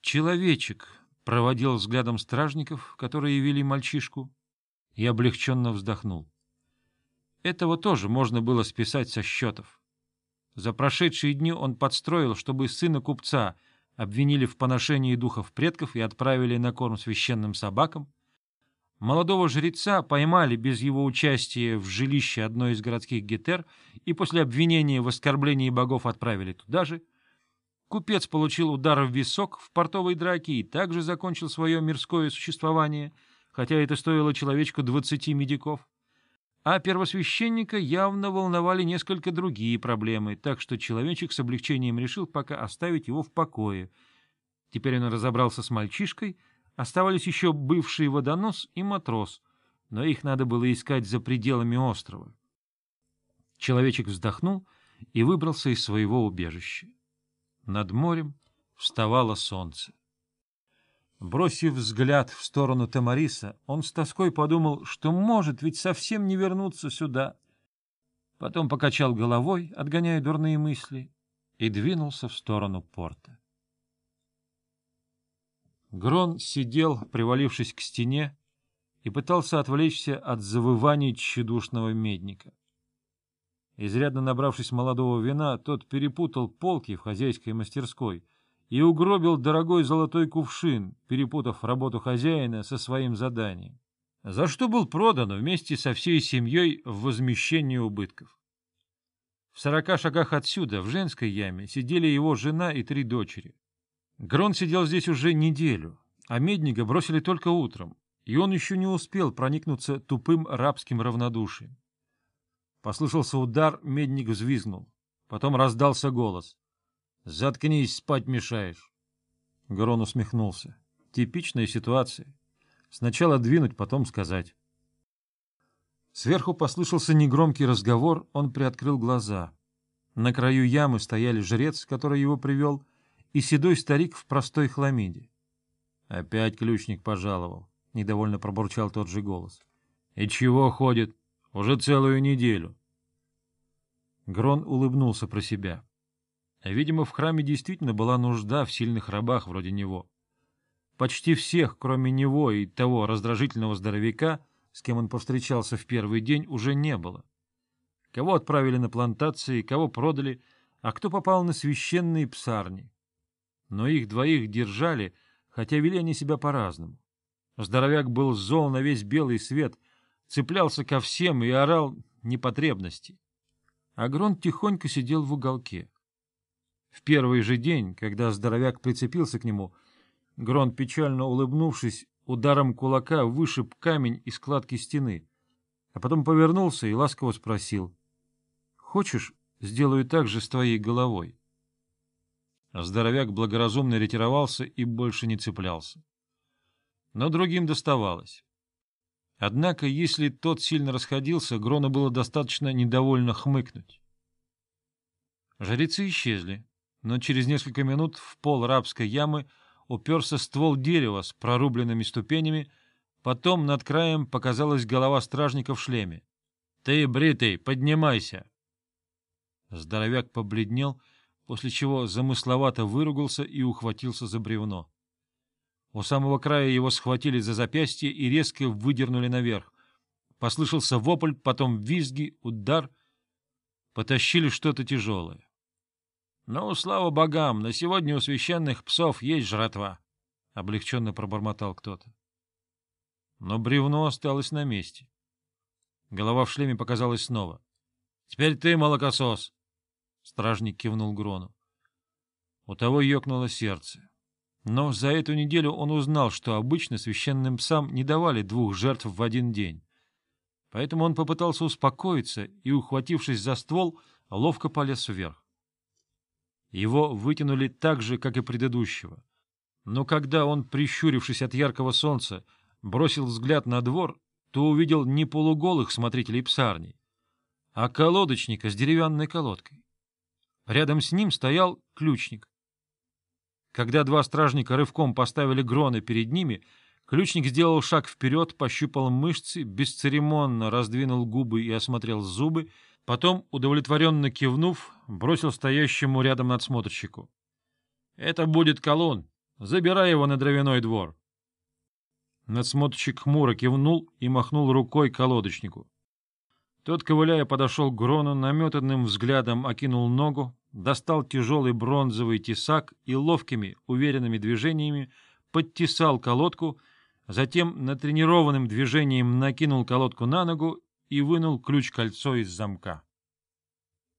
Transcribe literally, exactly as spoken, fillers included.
Человечек проводил взглядом стражников, которые вели мальчишку, и облегченно вздохнул. Этого тоже можно было списать со счетов. За прошедшие дни он подстроил, чтобы сына купца обвинили в поношении духов предков и отправили на корм священным собакам. Молодого жреца поймали без его участия в жилище одной из городских гетер и после обвинения в оскорблении богов отправили туда же. Купец получил удар в висок в портовой драке и также закончил свое мирское существование, хотя это стоило человечку двадцати медиков. А первосвященника явно волновали несколько другие проблемы, так что человечек с облегчением решил пока оставить его в покое. Теперь он разобрался с мальчишкой, оставались еще бывший водонос и матрос, но их надо было искать за пределами острова. Человечек вздохнул и выбрался из своего убежища. Над морем вставало солнце. Бросив взгляд в сторону Тамариса, он с тоской подумал, что может ведь совсем не вернуться сюда. Потом покачал головой, отгоняя дурные мысли, и двинулся в сторону порта. Грон сидел, привалившись к стене, и пытался отвлечься от завываний тщедушного медника. Изрядно набравшись молодого вина, тот перепутал полки в хозяйской мастерской и угробил дорогой золотой кувшин, перепутав работу хозяина со своим заданием, за что был продан вместе со всей семьей в возмещение убытков. В сорока шагах отсюда, в женской яме, сидели его жена и три дочери. Грон сидел здесь уже неделю, а медника бросили только утром, и он еще не успел проникнуться тупым рабским равнодушием. Послышался удар, медник взвизгнул. Потом раздался голос. — Заткнись, спать мешаешь. Грон усмехнулся. Типичная ситуация. Сначала двинуть, потом сказать. Сверху послышался негромкий разговор, он приоткрыл глаза. На краю ямы стояли жрец, который его привел, и седой старик в простой хламиде. — Опять ключник пожаловал, — недовольно пробурчал тот же голос. — И чего ходит? Уже целую неделю. Грон улыбнулся про себя. Видимо, в храме действительно была нужда в сильных рабах вроде него. Почти всех, кроме него и того раздражительного здоровяка, с кем он повстречался в первый день, уже не было. Кого отправили на плантации, кого продали, а кто попал на священные псарни. Но их двоих держали, хотя вели они себя по-разному. Здоровяк был зол на весь белый свет, цеплялся ко всем и орал непотребности. А Грон тихонько сидел в уголке. В первый же день, когда здоровяк прицепился к нему, Грон, печально улыбнувшись, ударом кулака вышиб камень из складки стены, а потом повернулся и ласково спросил: — Хочешь, сделаю так же с твоей головой? Здоровяк благоразумно ретировался и больше не цеплялся. Но другим доставалось. Однако, если тот сильно расходился, Грону было достаточно недовольно хмыкнуть. Жрецы исчезли, но через несколько минут в пол рабской ямы уперся ствол дерева с прорубленными ступенями, потом над краем показалась голова стражника в шлеме. — Ты, бритый, поднимайся! Здоровяк побледнел, после чего замысловато выругался и ухватился за бревно. У самого края его схватили за запястье и резко выдернули наверх. Послышался вопль, потом визги, удар. Потащили что-то тяжелое. — Ну, слава богам, на сегодня у священных псов есть жратва, — облегченно пробормотал кто-то. Но бревно осталось на месте. Голова в шлеме показалась снова. — Теперь ты, молокосос! Стражник кивнул Грону. У того ёкнуло сердце. Но за эту неделю он узнал, что обычно священным псам не давали двух жертв в один день. Поэтому он попытался успокоиться и, ухватившись за ствол, ловко полез вверх. Его вытянули так же, как и предыдущего. Но когда он, прищурившись от яркого солнца, бросил взгляд на двор, то увидел не полуголых смотрителей псарней, а колодочника с деревянной колодкой. Рядом с ним стоял ключник. Когда два стражника рывком поставили Грона перед ними, ключник сделал шаг вперед, пощупал мышцы, бесцеремонно раздвинул губы и осмотрел зубы, потом, удовлетворенно кивнув, бросил стоящему рядом надсмотрщику: — Это будет колун. Забирай его на дровяной двор. Надсмотрщик хмуро кивнул и махнул рукой колодочнику. Тот, ковыляя, подошел к Грону, наметанным взглядом окинул ногу, достал тяжелый бронзовый тесак и ловкими, уверенными движениями подтесал колодку, затем натренированным движением накинул колодку на ногу и вынул ключ-кольцо из замка.